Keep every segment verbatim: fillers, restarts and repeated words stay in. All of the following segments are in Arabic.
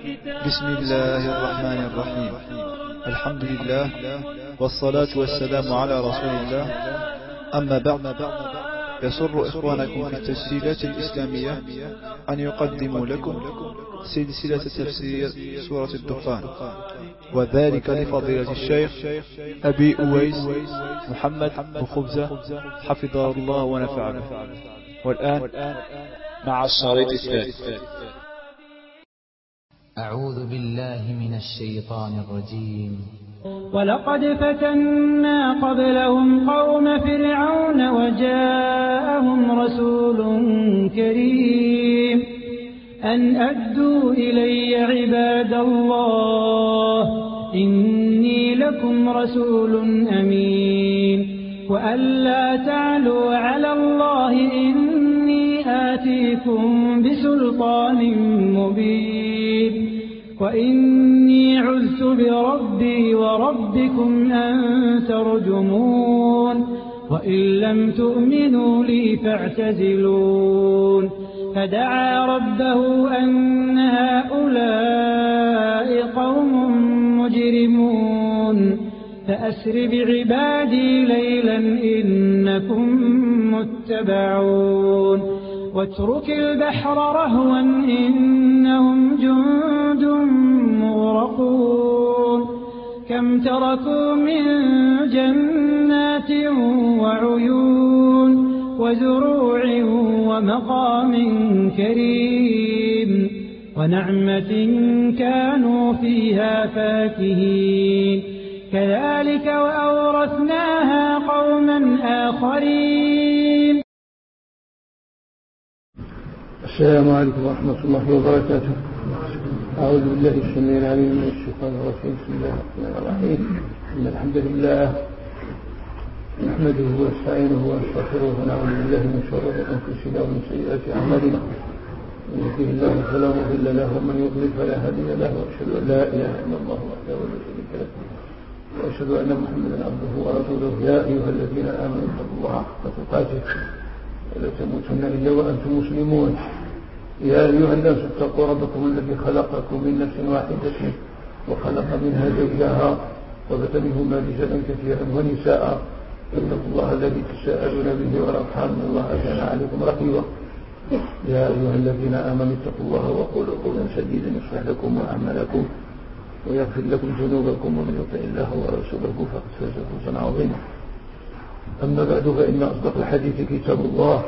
بسم الله الرحمن الرحيم. الحمد لله والصلاة والسلام على رسول الله. أما بعد، يسر إخوانكم في التسجيلات الإسلامية أن يقدموا لكم سلسلة تفسير سورة الدخان، وذلك لفضيلة الشيخ أبي أويس محمد بخبزة حفظه الله ونفع به. والآن مع الشريط الثالث. أعوذ بالله من الشيطان الرجيم. ولقد فتنا قبلهم قوم فرعون وجاءهم رسول كريم أن أدوا إلي عباد الله إني لكم رسول أمين وأن لا تعلوا على الله إني آتيكم بسلطان مبين وإني عذت بربي وربكم أن ترجمون وإن لم تؤمنوا لي فاعتزلون. فدعا ربه أن هؤلاء قوم مجرمون فأسر بعبادي ليلا إنكم متبعون واترك البحر رهوا إنهم جند مغرقون كم تركوا من جنات وعيون وزروع ومقام كريم ونعمة كانوا فيها فاكهين كذلك وأورثناها قوما آخرين. السلام عليكم ورحمة الله وبركاته. أعوذ بالله السميع العليم من الشيطان الرجيم. بسم الله الرحمن الرحيم. إن الحمد لله نحمده ونستعينه ونستغفره ونعوذ بالله من شرور أنفسنا ومن سيئات أعمالنا. من يهده الله فلا مضل له ومن يضلل فلا هادي له وأشهد أن لا إله إلا الله وحده لا شريك له وأشهد أن محمدا عبده ورسوله. يا أيها الذين آمنوا اتقوا الله حق تقاته ولا تموتن إلا وأنتم مسلمون. يا أيها الناس اتقوا ربكم الذي خلقكم من نفس واحدة وخلق منها زوجها وبث منهما رجالا كثيرا ونساء. اتقوا الله الذي تساءلون به والأرحام إن الله كان عليكم رقيبا. يا أيها الذين آمنوا اتقوا الله وقولوا قولا سديدا يصلح لكم أعمالكم ويغفر لكم ذنوبكم ومن يطع الله ورسوله فقد فاز فوزا عظيما. أما بعد فإن أصدق الحديث كتاب الله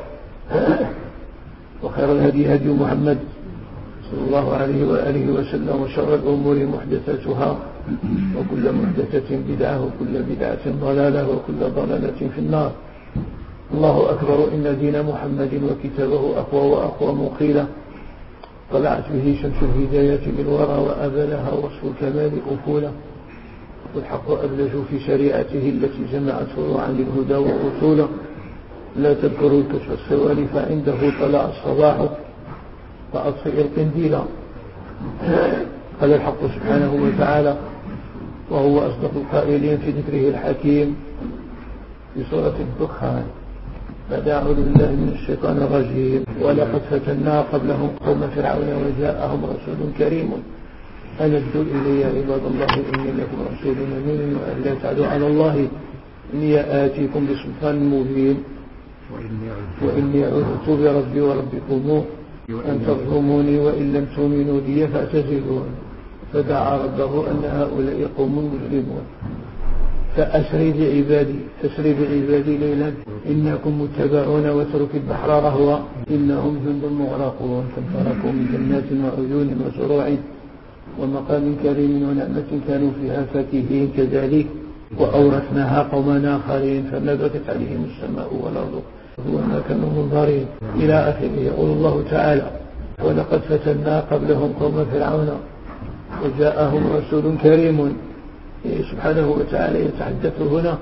وخير الهدي هدي محمد صلى الله عليه وآله وسلم وشر الأمور محدثاتها وكل محدثة بدعة وكل بدعة ضلالة وكل ضلالة في النار. الله أكبر. إن دين محمد وكتابه أقوى وأقوى مقيلة طلعت به شمس الهداية بالورى وأبلها وصف الكمال أفولة والحق أبلج في شريعته التي جمعت فروعا للهدى وأصولا. لا تذكروا كشف السوال فعنده طلع الصباح فأطفئ القنديل. قال الحق سبحانه وتعالى وهو أصدق القائلين في ذكره الحكيم في سورة الدخان بعد أعوذ بالله من الشيطان الرجيم. ولقد فتنا قبلهم قوم فرعون وجاءهم رسول كريم أن ادوا إلي عباد الله إني لكم رسول أمين وأن لا تعلوا على الله إني آتيكم بسلطان مبين وإني عذت بربي وربكم أن ترجموني وإن لم تؤمنوا لي فاعتزلون. فدعا ربه أن هؤلاء قوم مجرمون فأسري بعبادي فاسري بعبادي ليلا إنكم متبعون واترك البحر رهوا إنهم جند مغرقون كم تركوا من جنات وعيون وزروع ومقام كريم ونعمة كانوا فيها فاكهين كذلك وأورثناها قوما آخرين فما بكت عليهم السماء والأرض وما كانوا منظرين إلى آخره. يقول الله تعالى ولقد فتنا قبلهم قوم فرعون وجاءهم رسول كريم. سبحانه وتعالى يتحدث هنا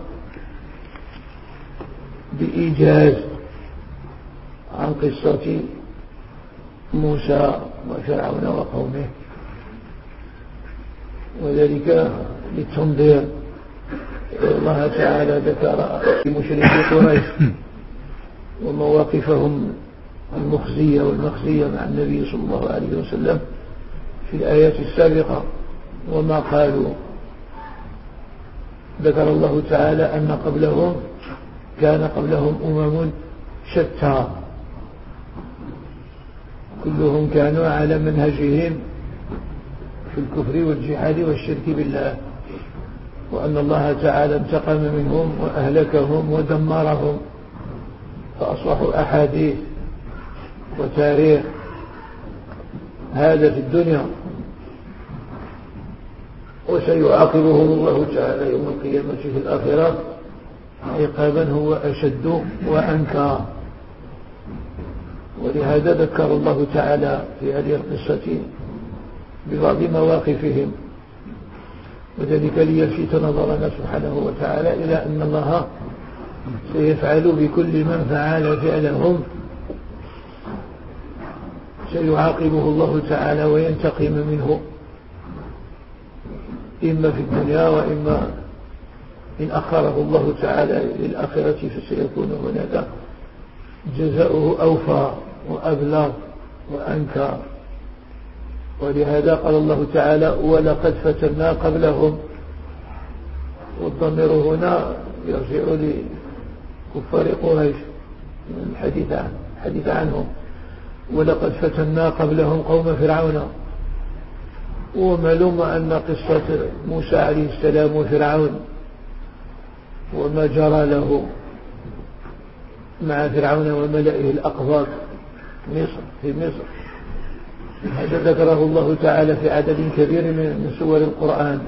بإيجاز عن قصة موسى وفرعون وقومه وذلك للتنظير. الله تعالى ذكر مشركي قريش ومواقفهم المخزية والمخزية مع النبي صلى الله عليه وسلم في الآيات السابقة وما قالوا. ذكر الله تعالى أن قبلهم كان قبلهم أمم شتى كلهم كانوا على منهجهم في الكفر والجحاد والشرك بالله، وأن الله تعالى انتقم منهم وأهلكهم ودمرهم فأصبحوا أحاديث وتاريخ هذا في الدنيا، وسيعاقبهم الله تعالى يوم القيامة في الآخرة عقابا هو أشد وأنكى. ولهذا ذكر الله تعالى في هذه القصة ببعض مواقفهم، وذلك ليلفت نظرنا سبحانه وتعالى إلى أن الله سيفعل بكل من فعل فعلهم، سيعاقبه الله تعالى وينتقم منه إما في الدنيا وإما إن أخره الله تعالى للآخرة فسيكون هناك جزاؤه أوفى وأبلغ وأنكى. ولهذا قال الله تعالى ولقد فتنا قبلهم، والضمير هنا يرجع لكفار قريش الحديث عن الحديث عنهم. ولقد فتنا قبلهم قوم فرعون. ومعلوم أن قصة موسى عليه السلام وفرعون وما جرى له مع فرعون وملئه الأقباط مصر في مصر هذا ذكره الله تعالى في عدد كبير من سور القرآن.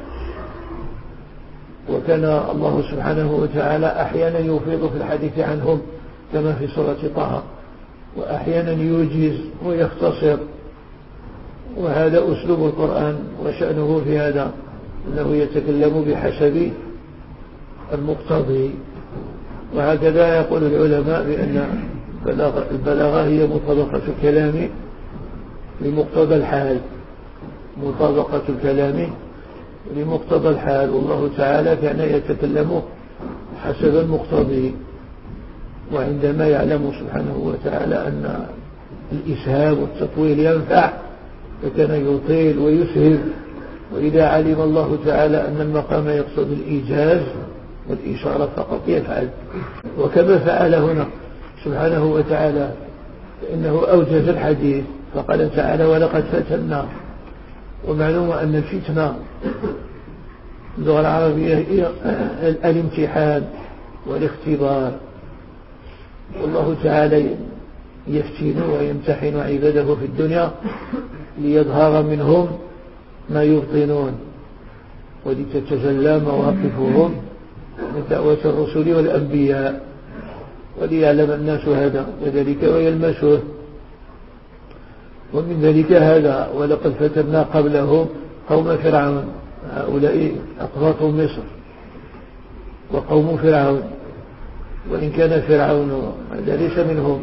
وكان الله سبحانه وتعالى أحيانا يفيض في الحديث عنهم كما في سورة طه، وأحيانا يوجز ويختصر، وهذا أسلوب القرآن وشأنه في هذا أنه يتكلم بحسب المقتضي. وهكذا يقول العلماء بأن البلاغة هي مطابقة الكلام لمقتضى الحال، مطابقة الكلام لمقتضى الحال، والله تعالى كان يتكلم حسب المقتضي. وعندما يعلم سبحانه وتعالى أن الإسهاب والتطويل ينفع فكان يطيل ويسهب، وإذا علم الله تعالى أن المقام يقصد الإيجاز والإشارة فقط يفعل، وكما فعل هنا سبحانه وتعالى فإنه أوجز الحديث فقال تعالى ولقد فتنا. ومعلوم أن الفتنة اللغة العربية هي الامتحان والاختبار، والله تعالى يفتن ويمتحن عباده في الدنيا ليظهر منهم ما يبطنون ولتتجلى مواقفهم من دعوة الرسل والأنبياء وليعلم الناس هذا وذلك ويلمسه. ومن ذلك هذا ولقد فتنا قبلهم قوم فرعون، هؤلاء أقباط مصر وقوم فرعون، وإن كان فرعون هذا ليس منهم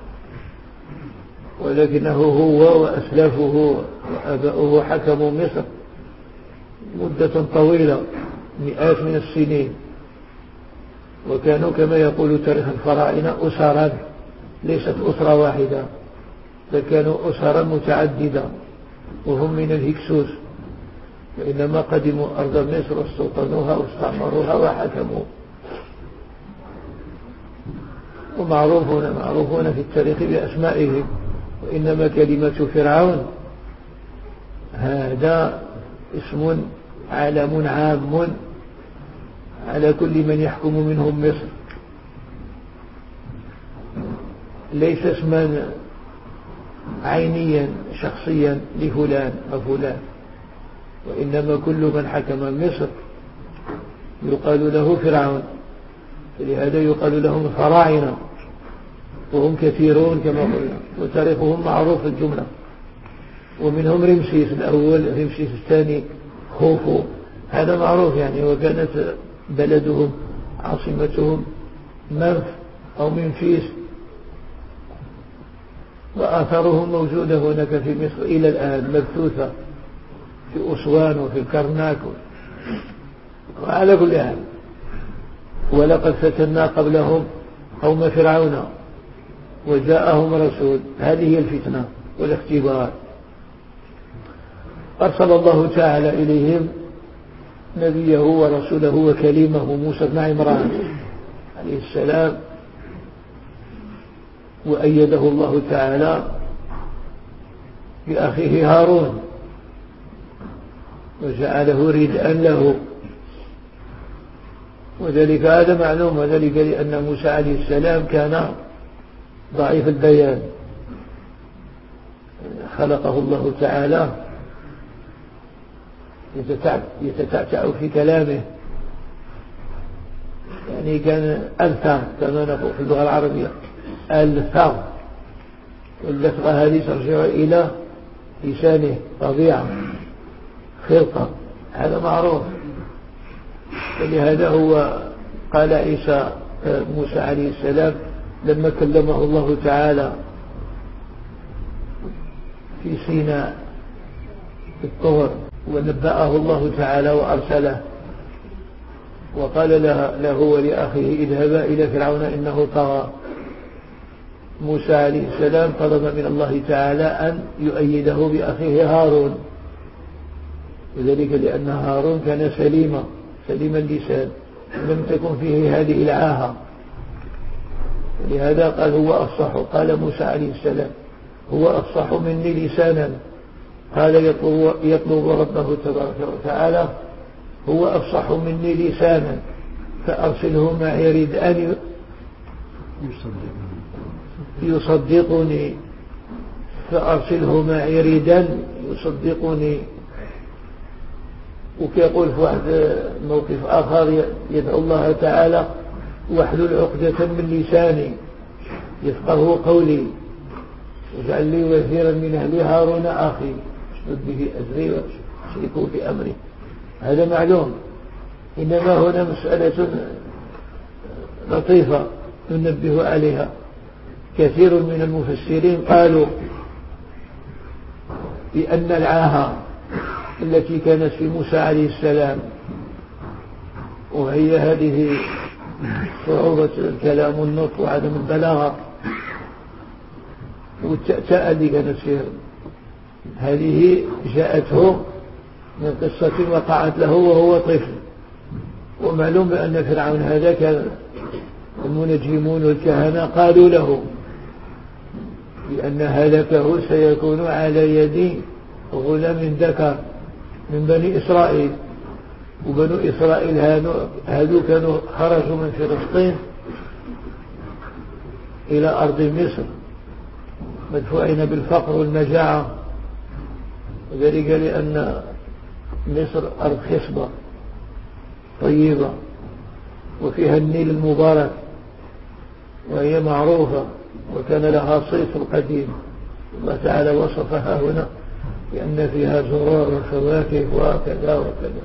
ولكنه هو وأسلافه وأباؤه حكموا مصر مدة طويلة مئات من السنين، وكانوا كما يقول تاريخ الفراعنة أسرا ليست أسرة واحدة بل كانوا أسرا متعددة، وهم من الهكسوس، وإنما قدموا أرض مصر واستوطنوها واستعمروها وحكموا. ومعروفون معروفون في التاريخ بأسمائهم، وإنما كلمة فرعون هذا اسم علم عام على كل من يحكم منهم مصر، ليس اسما عينيا شخصيا لفلان أو فلان، وإنما كل من حكم مصر يقال له فرعون، فلهذا يقال لهم فراعنة، وهم كثيرون كما قلنا، وتاريخهم معروف الجملة. ومنهم رمسيس الأول، رمسيس الثاني خوفو، هذا معروف يعني، وكانت بلدهم عاصمتهم منف أو منفيس، وآثارهم موجودة هناك في مصر إلى الآن مبثوثة في أسوان وفي الكرناك. وعلى كل حال ولقد فتنا قبلهم قوم فرعون وجاءهم رسول، هذه هي الفتنة والاختبار. أرسل الله تعالى إليهم نبيه ورسوله وكليمه موسى بن عمران عليه السلام، وأيده الله تعالى بأخيه هارون وجعله ردءا له، وذلك هذا معلوم، وذلك لأن موسى عليه السلام كان ضعيف البيان، خلقه الله تعالى يتتعتع في كلامه، يعني كان ألفا كما نقول في اللغة العربية، ألفا، واللفظة هذه ترجع إلى لسانه، طبيعة، خلقة، هذا معروف. ولهذا هو قال عيسى موسى عليه السلام لما كلمه الله تعالى في سيناء في الطور، ونبأه الله تعالى وأرسله وقال له ولأخيه اذهبا إلى فرعون إنه طغى، موسى عليه السلام طلب من الله تعالى أن يؤيده بأخيه هارون، وذلك لأن هارون كان سليما سليم اللسان، لم تكن فيه هذه العاهة، لهذا قال هو أفصح، قال موسى عليه السلام هو أفصح مني لسانا، قال يطلب, يطلب ربه تبارك وتعالى هو أفصح مني لسانا فأرسله معي يريد أن يصدقني، فأرسله معي يريد يصدقني. وكيقول في واحد موقف آخر يدعو الله تعالى واحلل عقدة من لساني يفقه قولي واجعل لي وزيرا من أهلي هارون أخي اشدد به أزري وشركه في أمري. هذا معلوم، إنما هنا مسألة لطيفة ننبه عليها. كثير من المفسرين قالوا بأن العاهة التي كانت في موسى عليه السلام، وهي هذه صعوبة الكلام والنطق وعدم البلاغة والتأتأة اللي كانت فيه، هذه جاءته من قصة وقعت له وهو طفل. ومعلوم بأن فرعون هذا كان المنجمون والكهنة قالوا له بأن هلكه سيكون على يد غلام ذكر من بني إسرائيل، وبنو إسرائيل هذو كانوا خرجوا من فلسطين إلى أرض مصر مدفوعين بالفقر والمجاعة، وذلك لأن مصر أرض خصبة طيبة وفيها النيل المبارك وهي معروفة وكان لها صيف القديم، الله تعالى وصفها هنا لأن فيها زرار وفواكه وكذا وكذا.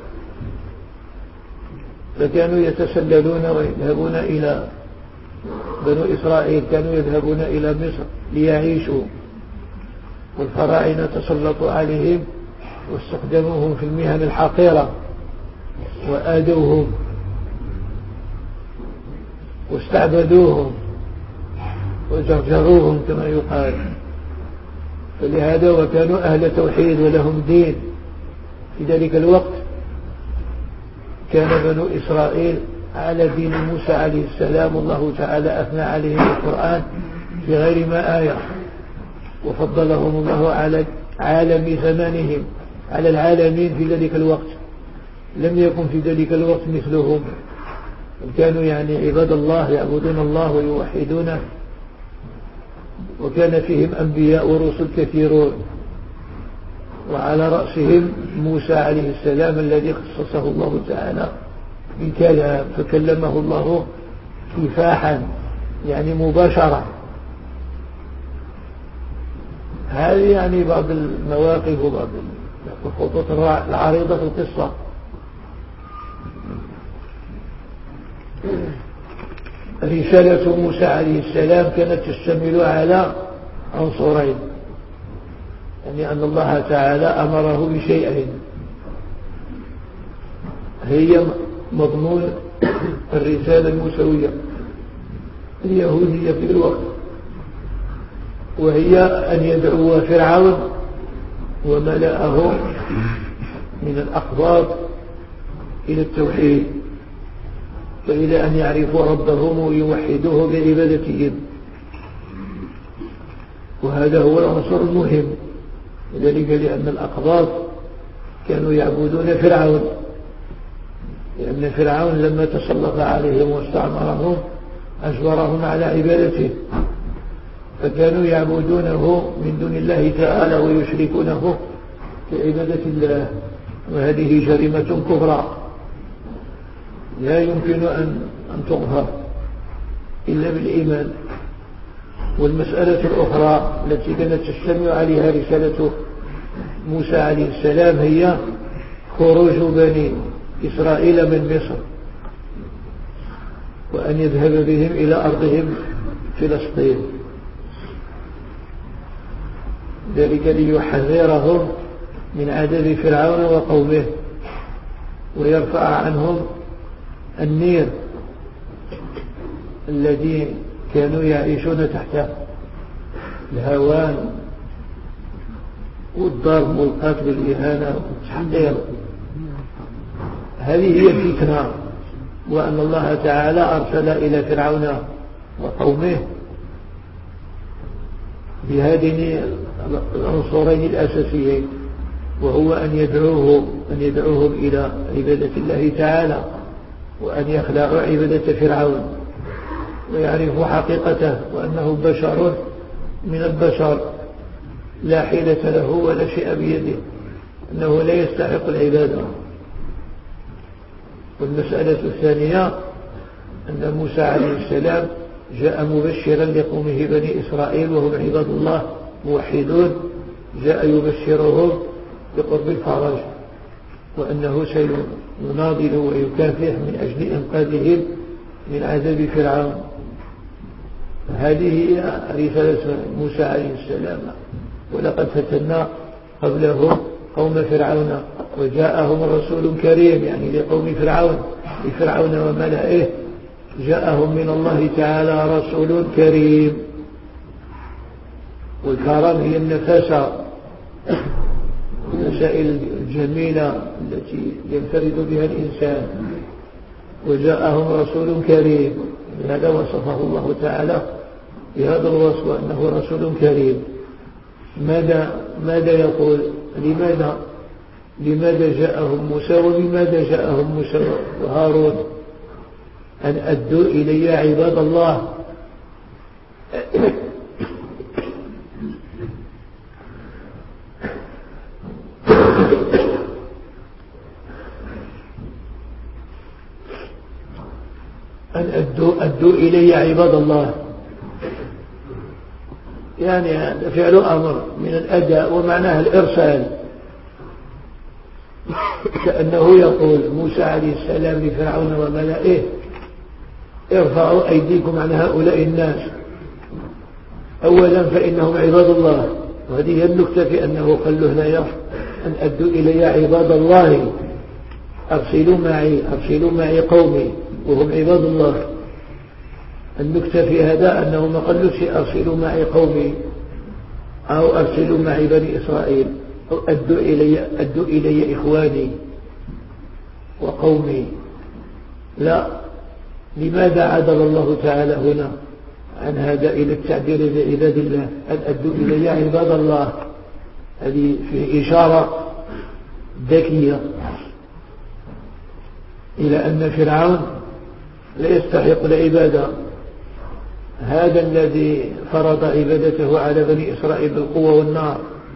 فكانوا يتسللون ويذهبون إلى بنو إسرائيل، كانوا يذهبون إلى مصر ليعيشوا، والفراعنة تسلطوا عليهم واستخدموهم في المهن الحقيرة وآذوهم واستعبدوهم وجرجروهم كما يقال. فلهذا وكانوا أهل توحيد ولهم دين. في ذلك الوقت كان بنو إسرائيل على دين موسى عليه السلام، والله تعالى أثنى عليهم القرآن في غير ما آية، وفضلهم الله على عالم زمانهم على العالمين في ذلك الوقت. لم يكن في ذلك الوقت مثلهم، كانوا يعني عباد الله يعبدون الله ويوحدونه، وكان فيهم أنبياء ورسل كثيرون، وعلى رأسهم موسى عليه السلام الذي خصصه الله تعالى بالكلام، فكلمه الله كفاحا يعني مباشرة. هذه يعني بعض المواقف وبعض الخطوط العريضة في القصة. رسالة موسى عليه السلام كانت تشتمل على عنصرين، يعني أن الله تعالى أمره بشيئين، هي مضمون الرسالة الموسوية اليهودية في الوقت، وهي أن يدعو فرعون وملأه من الأقباط إلى التوحيد وإلى أن يعرفوا ربهم ويوحدوه بعبادتهم، وهذا هو العنصر المهم. وذلك لأن الأقباط كانوا يعبدون فرعون، لأن فرعون لما تسلط عليهم واستعمرهم أجبرهم على عبادته، فكانوا يعبدونه من دون الله تعالى ويشركونه بعبادة الله، وهذه جريمة كبرى لا يمكن أن أن تغفر إلا بالإيمان. والمسألة الأخرى التي كانت تجتمع عليها رسالة موسى عليه السلام هي خروج بني إسرائيل من مصر، وأن يذهب بهم إلى أرضهم فلسطين، ذلك ليحذرهم من عذاب فرعون وقومه ويرفع عنهم النير الذي كانوا يعيشون تحته، الهوان والضرب والقتل والإهانة والتحقير. هذه هي الفتنة، وأن الله تعالى أرسل إلى فرعون وقومه بهذين العنصرين الأساسيين، وهو أن يدعوه أن يدعوهم إلى عبادة الله تعالى، وأن يخلعوا عبادة فرعون ويعرفوا حقيقته، وأنه بشر من البشر لا حيلة له ولا شيء بيده، أنه لا يستحق العبادة. والمسألة الثانية أن موسى عليه السلام جاء مبشرا لقومه بني إسرائيل وهم عباد الله موحدون، جاء يبشرهم بقرب الفرج، وأنه سيناضل ويكافح من أجل إنقاذهم من عذاب فرعون. هذه هي رسالة موسى عليه السلام. ولقد فتنا قبلهم قوم فرعون وجاءهم رسول كريم، يعني لقوم فرعون لفرعون وملئه جاءهم من الله تعالى رسول كريم. والكرم هي النفاسة، المسائل الجميلة التي ينفرد بها الإنسان. وجاءهم رسول كريم، هذا وصفه الله تعالى بهذا الوصف أنه رسول كريم. ماذا ماذا يقول؟ لماذا لماذا جاءهم موسى وبماذا جاءهم موسى وهارون؟ أن أدوا إلي عباد الله. أن أدوا, أدوا إلي عباد الله، يعني فعل أمر من الأداء ومعناها الإرسال، كأنه يقول موسى عليه السلام لفرعون وملئه ارفعوا أيديكم عن هؤلاء الناس، أولا فإنهم عباد الله، وهذه هي النكتة في أنه قال له هنا أن أدوا إلي عباد الله، أرسلوا معي أرسلوا معي قومي وهم عباد الله. النكتة في هذا أنه ما قالوا شيء أرسلوا معي قومي أو أرسلوا معي بني إسرائيل أو أدوا إلي, أدوا إلي إخواني وقومي، لا. لماذا عدل الله تعالى هنا عن هذا إلى التعبير بعباد الله؟ أن أدوا إلي عباد الله، هذه في إشارة ذكية إلى أن فرعون لا يستحق العبادة. هذا الذي فرض عبادته على بني إسرائيل بالقوة والنار،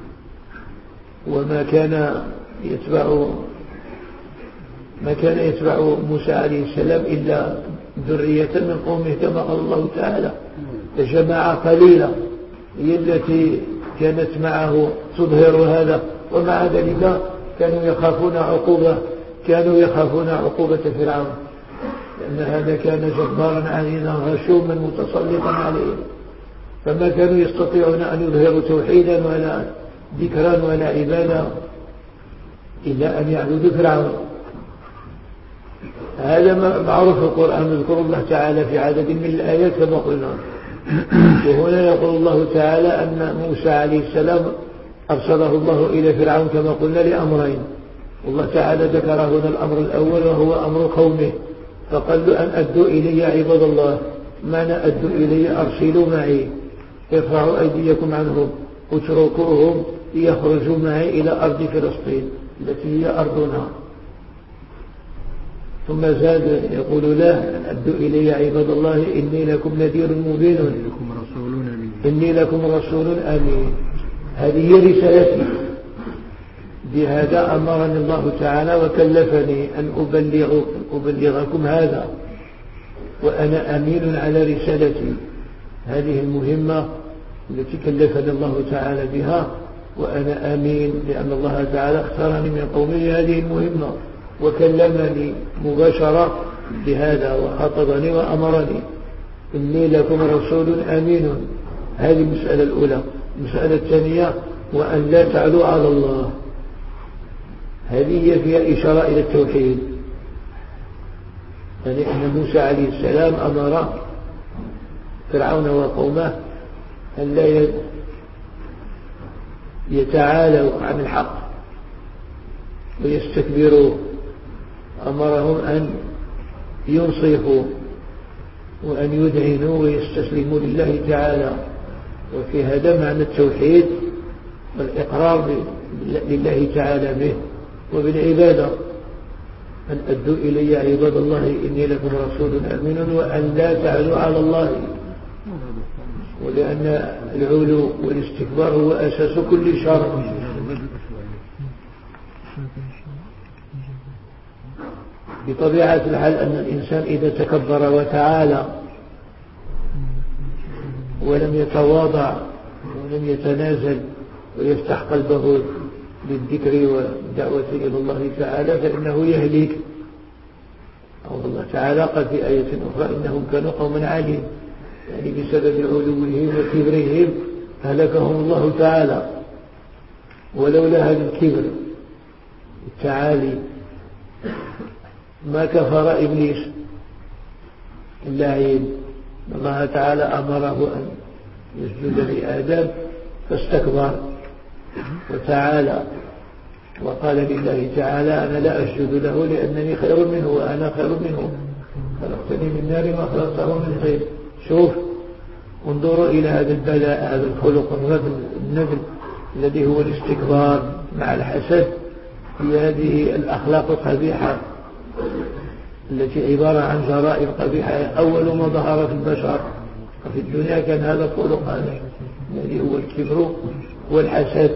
وما كان يتبع ما كان يتبع موسى عليه السلام إلا ذرية من قومه كما قال الله تعالى، جماعة قليلة هي التي كانت معه تظهر هذا، ومع ذلك كانوا يخافون عقوبة كانوا يخافون عقوبة فرعون، لأن هذا كان جبارا عنيدا غشوما متسلطا عليهم، فما كانوا يستطيعون أن يظهروا توحيدا ولا ذكرا ولا عبادة إلا أن يعبدوا فرعون. هذا معروف في القرآن، يذكر الله تعالى في عدد من الآيات كما قلنا. وهنا يقول الله تعالى أن موسى عليه السلام أرسله الله إلى فرعون كما قلنا لأمرين، والله تعالى ذكر هنا الأمر الأول وهو أمر قومه، فقال له أن أدوا إلي عباد الله. معنى أدوا إلي أرسلوا معي، ارفعوا أيديكم عنهم اتركوهم ليخرجوا معي إلى أرض فلسطين التي هي أرضنا. ثم زاد يقول له أن أدوا إلي عباد الله إني لكم نذير مبين إني لكم رسول أمين. هذه هي رسالتي، بهذا أمرني الله تعالى وكلفني أن أبلغ أبلغكم هذا، وأنا أمين على رسالتي. هذه المهمة التي كلفني الله تعالى بها، وأنا أمين لأن الله تعالى اختارني من قومي هذه المهمة وكلمني مباشرة بهذا وخاطبني وأمرني إني لكم رسول أمين. هذه المسألة الأولى. المسألة الثانية وأن لا تعلوا على الله، هذه فيها إشارة إلى التوحيد، يعني أن موسى عليه السلام أمر فرعون وقومه أن لا يتعالوا عن الحق ويستكبروا، أمرهم أن ينصفوا وأن يدعنوا ويستسلموا لله تعالى. وفي هذا معنى التوحيد والإقرار لله تعالى به وبالعبادة. أن أدوا إلي عباد الله إني لكم رسول أمين وأن لا تعلوا على الله، ولأن العلو والاستكبار هو أساس كل شر. بطبيعة الحال أن الإنسان إذا تكبر وتعالى ولم يتواضع ولم يتنازل ويفتح قلبه للذكر والدعوة إلى الله تعالى فإنه يهلك. أو الله تعالى قال في آية أخرى إنهم كانوا قوما عالين، يعني بسبب علوهم وكبرهم هلكهم الله تعالى. ولولا هذا الكبر التعالي ما كفر إبليس اللعين. الله تعالى أمره أن يسجد لآدم فاستكبر وتعالى وقال لله تعالى أنا لا أسجد له لأنني خير منه وأنا خير منه، خلقتني من نار ما خلقته من طين. شوف انظروا إلى هذا البلاء، هذا الخلق النبل الذي هو الاستكبار مع الحسد في هذه الأخلاق القبيحة التي عبارة عن جرائم قبيحة. أول ما ظهر في البشر وفي الدنيا كان هذا الخلق الذي هو الكبر والحسد.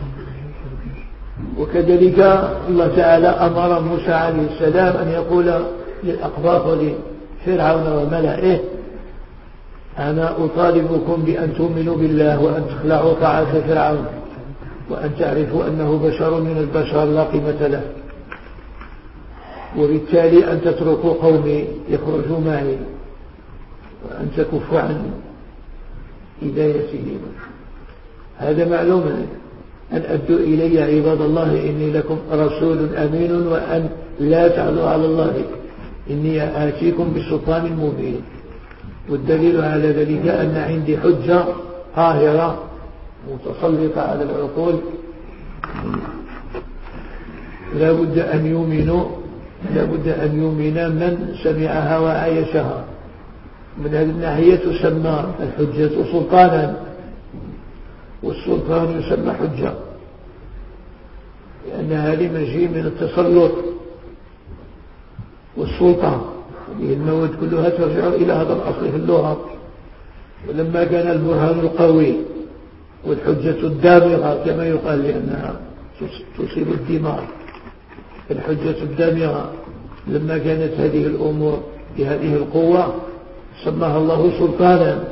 وكذلك الله تعالى أمر موسى عليه السلام أن يقول للأقباط ولفرعون وملئه أنا أطالبكم بأن تؤمنوا بالله وأن تخلعوا طاعة فرعون وأن تعرفوا أنه بشر من البشر لا قيمة له، وبالتالي أن تتركوا قومي يخرجوا معي وأن تكفوا عن هدايتهم. هذا معلوم. أن أدوا إلي عباد الله إني لكم رسول أمين وأن لا تعلوا على الله إني آتيكم بسلطان مبين. والدليل على ذلك أن عندي حجة قاهرة متسلطة على العقول لا بد أن يؤمنوا لا بد أن يؤمن من سمعها وعايشها. من هذه الناحية تسمى الحجة سلطانا، والسلطان يسمى حجة لأنها لمجيء من التسلط والسلطة. هذه المواد كلها ترجع إلى هذا الأصل في اللغة. ولما كان البرهان القوي والحجة الدامغة كما يقال لأنها تصيب الدماغ، الحجة الدامغة لما كانت هذه الأمور بهذه القوة سماها الله سلطانا،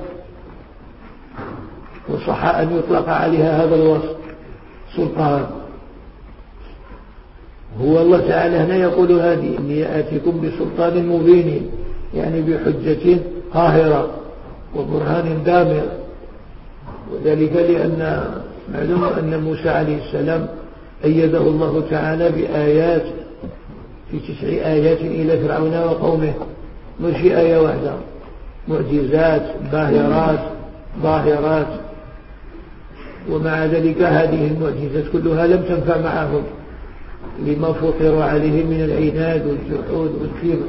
وصح أن يطلق عليها هذا الوصف سلطان. هو الله تعالى هنا يقول هذه إني آتيكم بسلطان مبين، يعني بحجة قاهرة وبرهان دامغ. وذلك لأن معلوم أن موسى عليه السلام أيده الله تعالى بآيات في تسع آيات إلى فرعون وقومه، مش آية واحدة، معجزات باهرات ظاهرات ومع ذلك هذه المعجزات كلها لم تنفع معهم لما فطروا عليه من العناد والجحود والكبر.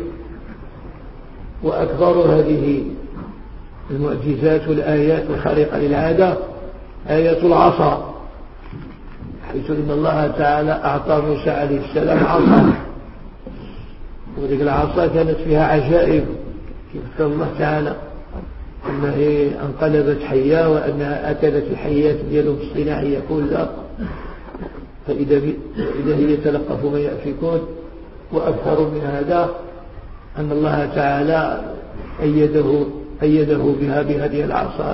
وأكبر هذه المعجزات والآيات الخارقة للعادة آية العصا، حيث إن الله تعالى أعطى موسى عليه السلام عصا، وذلك العصا كانت فيها عجائب كيف قال الله تعالى أنها انقلبت حية وأنها أكلت الحيات ديالهم الصناعية كلها، فإذا إذا هي تلقف ما يأفكون. وأكثر من هذا أن الله تعالى أيده أيده بها بهذه العصا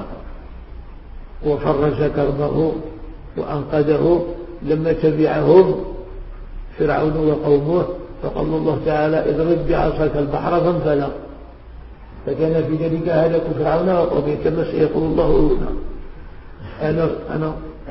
وفرج كربه وأنقذه لما تبعهم فرعون وقومه، فقال الله تعالى اضرب بعصاك البحر فانفلق، فكان في ذلك هلاك فرعون وقومه كما سيقول الله هنا. أنا أنا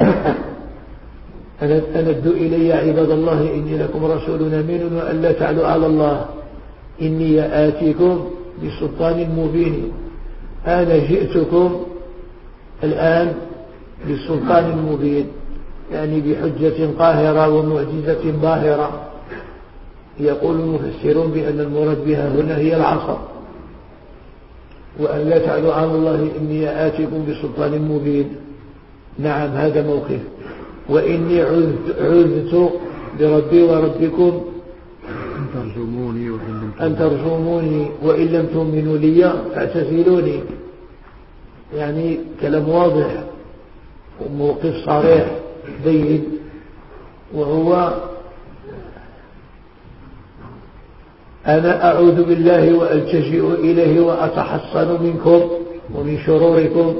أنا أندعو إلي عباد الله إني لكم رسول أمين وأن لا تعلوا على الله إني آتيكم بسلطان مبين. أنا جئتكم الآن بسلطان مبين، يعني بحجة قاهرة ومعجزة باهرة. يقول المفسرون بأن المراد بها هنا هي العصا، وأن لا تعلوا على الله إني آتيكم بسلطان مبين. نعم هذا موقف. وإني عذت بربي وربكم أن ترجموني وإن أن ترجموني وإن لم تؤمنوا لي فاعتزلوني. يعني كلام واضح وموقف صريح بين، وهو أنا أعوذ بالله وألتجئ إليه وأتحصن منكم ومن شروركم،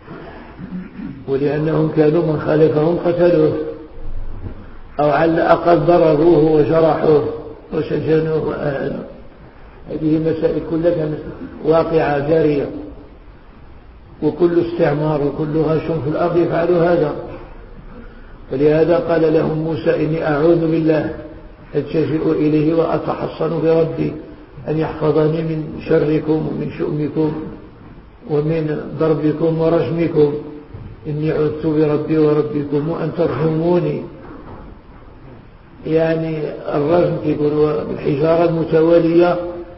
ولأنهم كانوا من خالفهم قتلوه أو على الأقل ضرروه وجرحوه وسجنوه وأهانوه. هذه مسائل كلها كانت واقعة جارية، وكل استعمار وكل غش في الأرض يفعل هذا. ولهذا قال لهم موسى إني أعوذ بالله ألتجئ إليه وأتحصن بربي أن يحفظني من شركم ومن شؤمكم ومن ضربكم ورجمكم. إني عذت بربي وربكم وأن ترجموني، يعني الرجم يقول بالحجارة المتوالية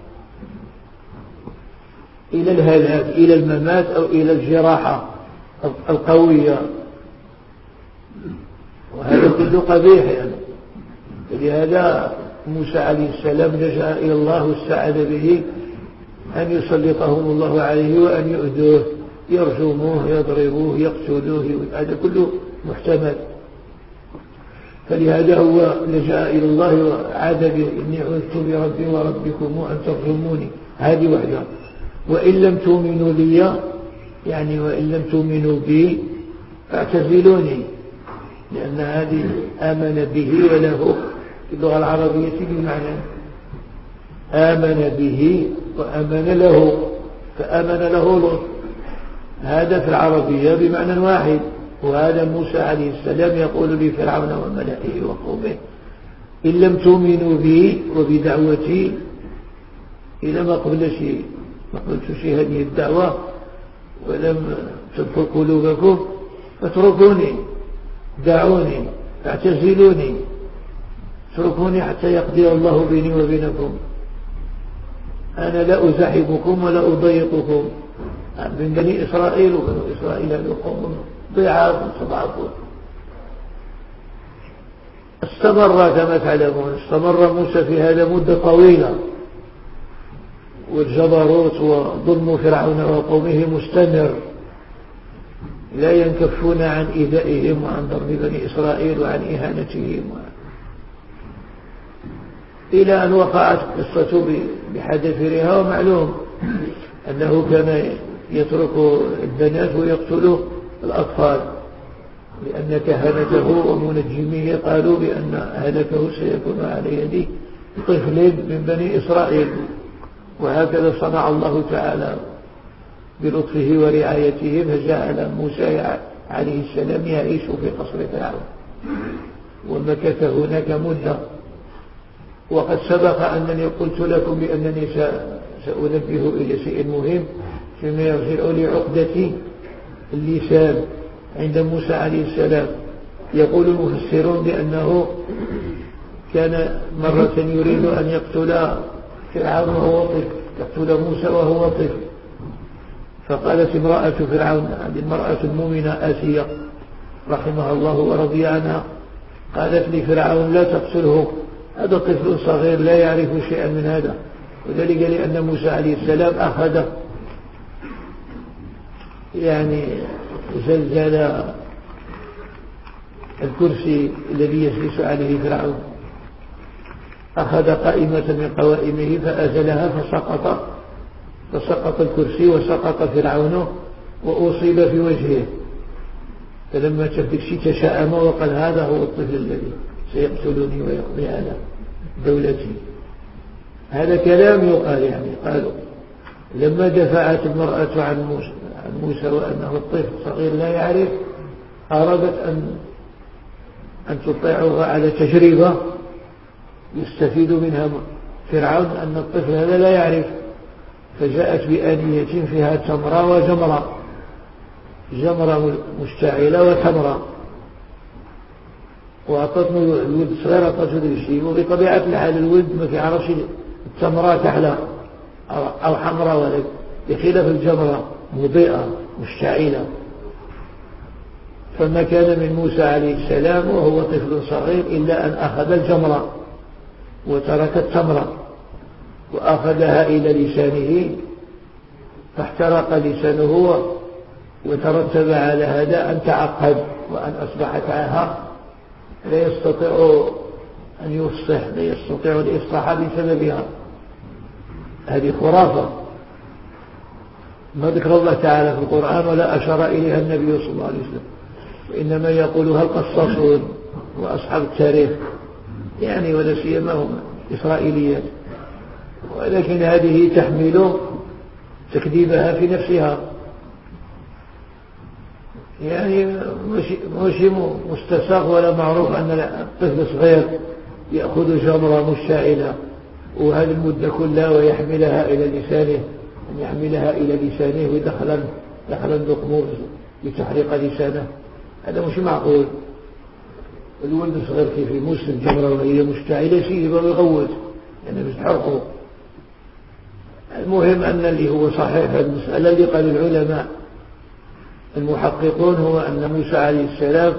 إلى الهلاك إلى الممات أو إلى الجراحة القوية، وهذا كله قبيح يعني. لهذا موسى عليه السلام لجأ إلى الله واستعاذ به أن يسلطهم الله عليه وأن يؤذوه، يرجموه يضربوه يقتلوه، هذا كله محتمل. فلهذا هو لجأ إلى الله وعاد به إني عذت بربي وربكم وأن ترجموني، هذه وحده. وإن لم تؤمنوا لي، يعني وإن لم تؤمنوا بي فاعتزلوني، لأن هذه آمن به وله في اللغة العربية بمعنى آمن به وآمن له، فآمن له لوط، هذا في العربية بمعنى واحد. وهذا موسى عليه السلام يقول لفرعون وملئه وقومه إن لم تؤمنوا بي وبدعوتي، إذا ما قبل شيء ما قلت شيء هذه الدعوة ولم تدخل قلوبكم فاتركوني، دعوني، اعتزلوني، اتركوني حتى يقضي الله بيني وبينكم. أنا لا أزاحمكم ولا أضيقكم. من بني إسرائيل وبنو إسرائيل لقوم ضعاف مستضعفون. استمر كما تعلمون، استمر موسى في هذا مدة طويلة، والجبروت وظلم فرعون وقومه مستمر، لا ينكفون عن إيذائهم وعن ضرب بني إسرائيل وعن إهانتهم، إلى أن وقعت قصة بحذافيرها. ومعلوم أنه كان يترك البنات ويقتل الأطفال، لأن كهنته ومنجميه قالوا بأن هلكه سيكون على يد طفل من بني إسرائيل. وهكذا صنع الله تعالى بلطفه ورعايته، فجعل موسى عليه السلام يعيش في قصر فرعون ومكث هناك مدة. وقد سبق أنني قلت لكم بأنني سأنبه إلى شيء مهم فيما يرجع لعقدة اللسان عند موسى عليه السلام. يقول المفسرون بأنه كان مرة يريد أن يقتل فرعون وهو طفل، يقتل موسى وهو طفل، فقالت امرأة فرعون، هذه المرأة المؤمنة آسية رحمها الله ورضي عنها، قالت لفرعون لا تقتله، هذا طفل صغير لا يعرف شيئا من هذا. وذلك لأن موسى عليه السلام أخذ يعني زلزال الكرسي الذي يجلس عليه فرعون، أخذ قائمة من قوائمه فأزلها فسقط فسقط الكرسي وسقط فرعون وأصيب في وجهه، فلما شاف الشيء تشاءم وقال هذا هو الطفل الذي سيقتلني ويقضي على دولتي. هذا كلام يقال، يعني قالوا لما دفعت المرأة عن موسى, عن موسى وأنه الطفل صغير لا يعرف، أرادت أن أن تطيعها على تجربة يستفيد منها فرعون أن الطفل هذا لا يعرف، فجاءت بآنية فيها تمرة وجمرة، جمرة مشتعلة وتمرة، وأعطتني الولد صغير أعطته الشيء، وبطبيعة الحال الولد ما يعرفش التمرة تحلى أو حمراء ولا بخلاف الجمرة مضيئة مشتعلة. فما كان من موسى عليه السلام وهو طفل صغير إلا أن أخذ الجمرة وترك التمرة وأخذها إلى لسانه فاحترق لسانه، وترتب على هذا أن تعقد وأن أصبحت عاهة لا يستطيع أن يفصح، لا يستطيع الإفصاح بسببها. هذه خرافة ما ذكر الله تعالى في القرآن ولا أشار إليها النبي صلى الله عليه وسلم، وإنما يقولها القصاصون وأصحاب التاريخ يعني، ولا سيما هم إسرائيليات، ولكن هذه تحمل تكذيبها في نفسها، يعني مش مستساغ ولا معروف أن الطفل صغير يأخذ جمرة مشتعلة وهذه المدة كلها ويحملها إلى لسانه، أن يحملها إلى لسانه ودخلا دخلا دقموس لتحريق لسانه، هذا مش معقول. الولد الصغير كيف يمس الجمرة وهي مشتعلة شيء ويغوت يعني مش تحرقه. المهم أن اللي هو صحيح المسألة اللي قال العلماء المحققون هو أن موسى عليه السلام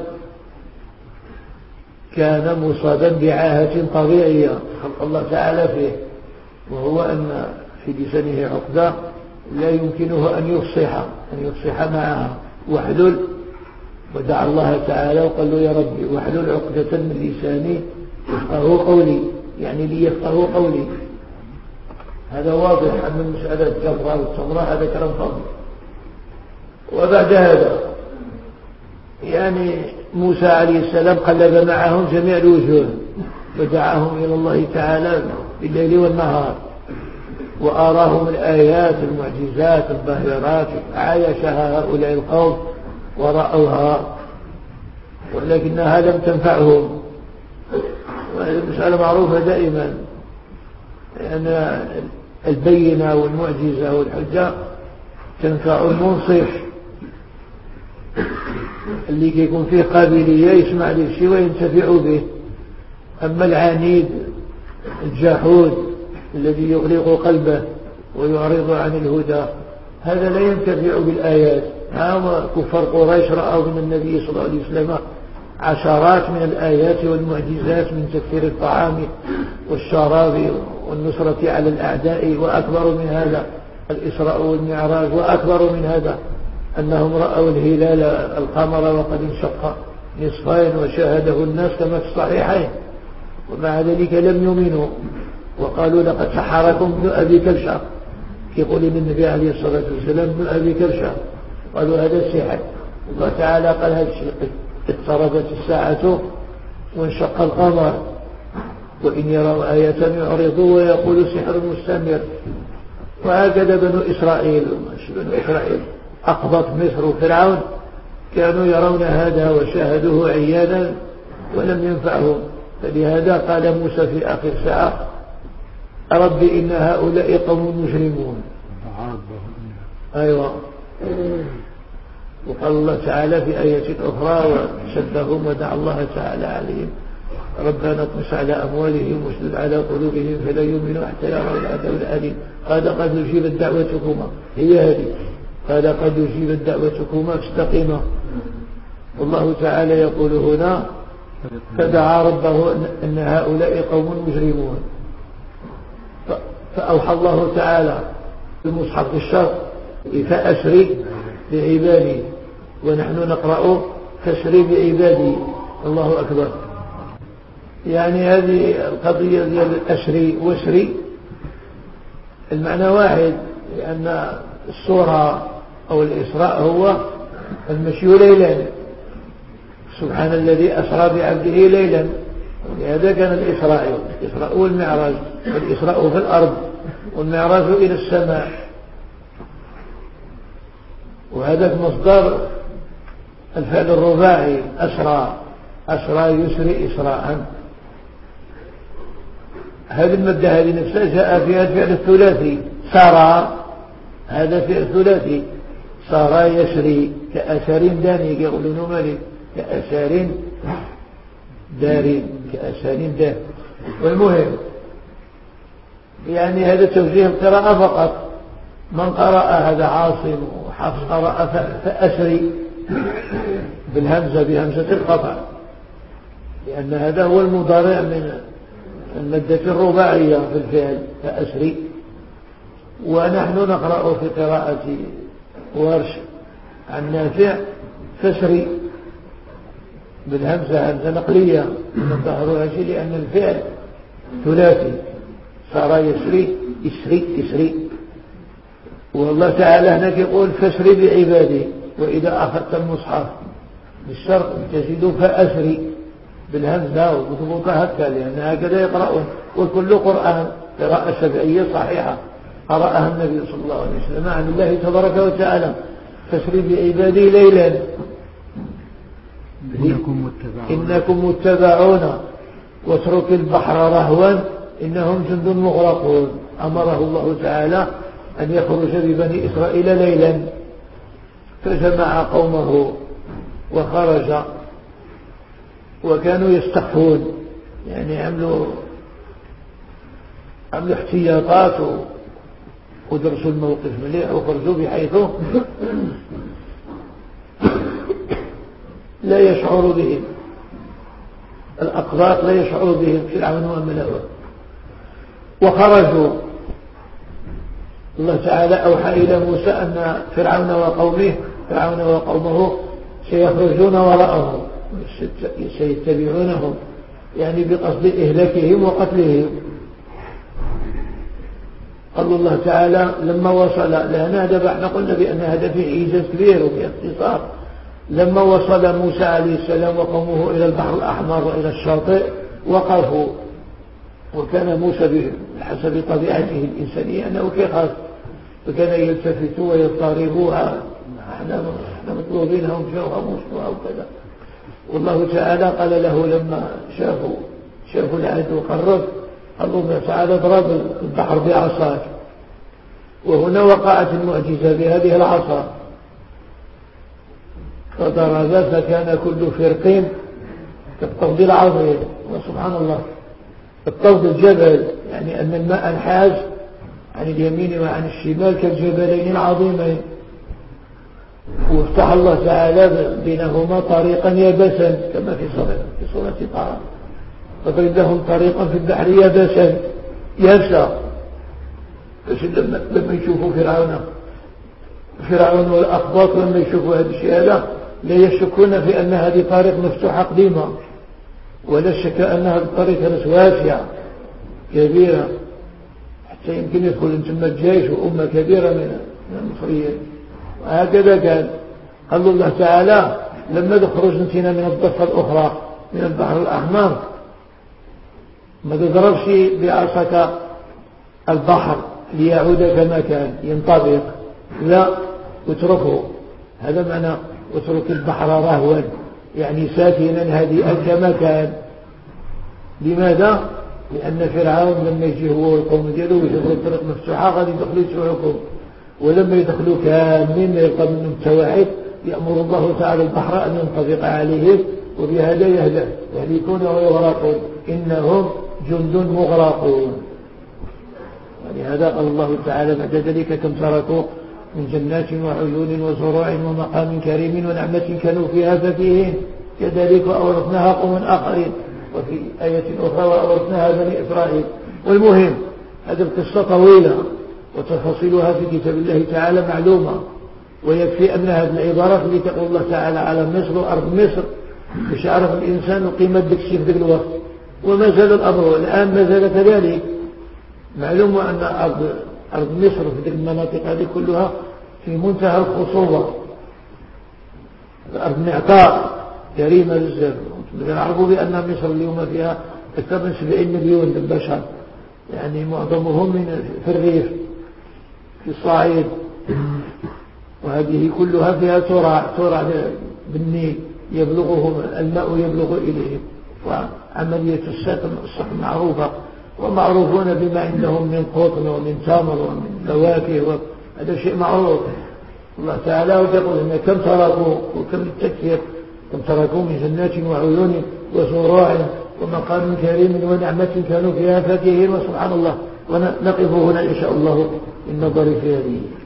كان مصابا بعاهة طبيعية خلق الله تعالى فيه، وهو أن في لسانه عقدة لا يمكنه أن يفصح أن يفصح معها، واحلل ودعا الله تعالى وقال له يا ربي واحلل عقدة من لساني يفقهوا قولي، يعني ليفقهوا قولي. هذا واضح أن المسألة الجمرة والتمرة هذا كلام فاضي. وبعد هذا يعني موسى عليه السلام قلب معهم جميع الوجوه ودعاهم إلى الله تعالى بالليل والنهار، وأراهم الآيات المعجزات الظاهرات، عايشها هؤلاء القوم ورأوها ولكنها لم تنفعهم. وهذه المسألة معروفة دائما، لأن البينة والمعجزة والحجة تنفع المنصف اللي يكون فيه قابلية يسمع للشيء وينتفع به. أما العنيد الجاحود الذي يغلق قلبه ويعرض عن الهدى هذا لا ينتفع بالآيات. ها كفار قريش رأوا من النبي صلى الله عليه وسلم عشرات من الآيات والمعجزات من تكثير الطعام والشراب والنصرة على الأعداء، وأكبر من هذا الإسراء والمعراج، وأكبر من هذا أنهم رأوا الهلال القمر وقد انشق نصفين وشاهده الناس كما في الصحيحين، ومع ذلك لم يؤمنوا وقالوا لقد سحركم ابن أبي كبشة، يقول النبي عليه الصلاة والسلام ابن أبي كبشة، قالوا هذا السحر. الله تعالى قال هذا الشيء اقتربت الساعة وانشق القمر وإن يروا آية يعرضوا ويقولوا سحر مستمر. وهكذا بنو إسرائيل بنو إسرائيل أقبط مصر وفرعون كانوا يرون هذا وشاهدوه عيانا ولم ينفعهم. فلهذا قال موسى في آخر ساعة رب إن هؤلاء قوم مجرمون. أيوة وقال الله تعالى في آية أخرى وشبههم ودعا الله تعالى عليهم ربنا اطمس على أموالهم واشدد على قلوبهم فلا يؤمنوا حتى يروا العذاب الأليم قال قد أجيبت دعوتكما هي هذه قال قد أجيبت دعوتكما فاستقيما. والله تعالى يقول هنا فدعا ربه أن هؤلاء قوم مجرمون فأوحى الله تعالى المصحف الشرق فأسري بعبادي ونحن نقرأ فاسري بعبادي. الله أكبر. يعني هذه القضية ديال الأسري واسري المعنى واحد لأن السورة أو الإسراء هو المشي ليلا سبحان الذي أسرى بعبده ليلا لهذا كان الإسراء الإسراء والمعراج والإسراء في الأرض والمعراج إلى السماء وهذا مصدر الفعل الرباعي أسرى أسرى يسري إسراء. هذه المادة هذه نفسها جاء فيها الفعل الثلاثي سارى هذا فعل ثلاثي سارى يسري كأسر داني يقولون مالي كأسر دار كأسر دار. والمهم يعني هذا توجيه القراءة فقط من قرأ هذا عاصم وحفص قرأ فأسري بالهمزة بهمزة القطع لأن هذا هو المضارع من المادة الرباعية في الفعل فأسري. ونحن نقرأ في قراءة ورش عن نافع فسري بالهمزة همزة نقلية نظهرها شيء لأن الفعل ثلاثي صار يسري يسري يسري. والله تعالى هناك يقول فاسري بعبادي. وإذا أخذت المصحف بالشرق تجد فأسري بالهمزة وضبطها هكذا لأن هكذا يقرأون. وكل قرآن قراءة شرعية صحيحة قرأها النبي صلى الله عليه وسلم عن الله تبارك وتعالى فاسري بعبادي ليلا إنكم متبعون, إنكم متبعون واترك البحر رهوا إنهم جند مغرقون. أمره الله تعالى أن يخرج ببني إسرائيل ليلا فجمع قومه وخرج وكانوا يستخفون يعني عملوا عملوا احتياطات ودرسوا الموقف مليح وخرجوا بحيث لا يشعر بهم الأقباط لا يشعر بهم فرعون وملأه. وخرجوا الله تعالى أوحى إلى موسى أن فرعون وقومه فرعون وقومه سيخرجون وراءهم سيتبعونهم يعني بقصد إهلاكهم وقتلهم. قال الله تعالى لما وصل لهنا هذا احنا قلنا بأن هذا فيه إيجاز كبير وفيه اختصار. لما وصل موسى عليه السلام وقومه إلى البحر الأحمر وإلى الشاطئ وقفوا. وكان موسى بحسب طبيعته الإنسانية أنه كيخاف وكان يلتفت ويضطرب احنا مطلوبينهم شوها مشتوها وكذا. والله تعالى قال له لما شافوا شافوا العدو قرب قال له تعالى اضرب البحر بعصاك. وهنا وقعت المعجزة بهذه العصا فضرب فكان كل فرق كالطود العظيم. وسبحان الله الطود الجبل يعني أن الماء انحاز عن اليمين وعن الشمال كالجبلين العظيمين. وافتح الله تعالى بينهما طريقا يبسا كما في سورة في سورة طه فضرب لهم طريقا في البحر يبسا يبسا. لما لما يشوفوا فرعون فرعون والأقباط لما يشوفوا هذا الشيء هذا لا يشكون في أن هذه طريق مفتوحة قديمة ولا شك أنها الطريق كانت واسعة كبيرة حتى يمكن يدخل انتم الجيش وأمة كبيرة من المصريين. وهكذا قال قال الله تعالى لما تخرج انتنا من الضفة الأخرى من البحر الأحمر ما تضربش بعصاك البحر ليعود كما كان ينطبق لا اتركه. هذا معنى اترك البحر رهوا يعني ساكنا هادئا كما كان. لماذا؟ لأن فرعون لما يجي هو والقوم ديالو ويشوفوا الطريق مفتوحة غادي يدخلوا يسوعكم ولما يدخلوا كاملين يلقى منهم التواعد يأمر الله تعالى البحر أن ينطبق عليهم وبهذا يهلك يهلكون ويغرقون إنهم جند مغرقون. ولهذا قال الله تعالى بعد ذلك كم تركوا من جنات وعيون وزروع ومقام كريم ونعمة كانوا فيها فاكهين كذلك وأورثناها قوما آخرين. وفي آية أخرى وأورثناها بني إسرائيل. والمهم هذه القصة طويلة وتفاصيلها في كتاب الله تعالى معلومة، ويكفي أن هذه العبارة اللي تقول الله تعالى على مصر وأرض مصر باش يعرف الإنسان قيمة ذلك الشيء في ذلك الوقت. وما زال الأمر الآن ما زال كذلك. معلوم أن أرض, أرض مصر في ذلك المناطق هذه كلها في منتهى الخصوبة، الأرض معطاء كريمة بزاف. نعرفوا بأن مصر اليوم فيها أكثر من سبعين مليون من البشر، يعني معظمهم من في الريف في الصعيد، وهذه كلها فيها ترع ترع بالنيل يبلغهم الماء يبلغ إليهم، وعملية السقم السقم معروفة، ومعروفون بما عندهم من قطن ومن تمر ومن فواكه، هذا شيء معروف. الله تعالى يقول إن كم تركوا وكم التكثير كم تركوا من جنات وعيون وزروع ومقام كريم ونعمة كانوا فيها فاكهين. وسبحان الله. ونقف هنا إن شاء الله للنظر في هذه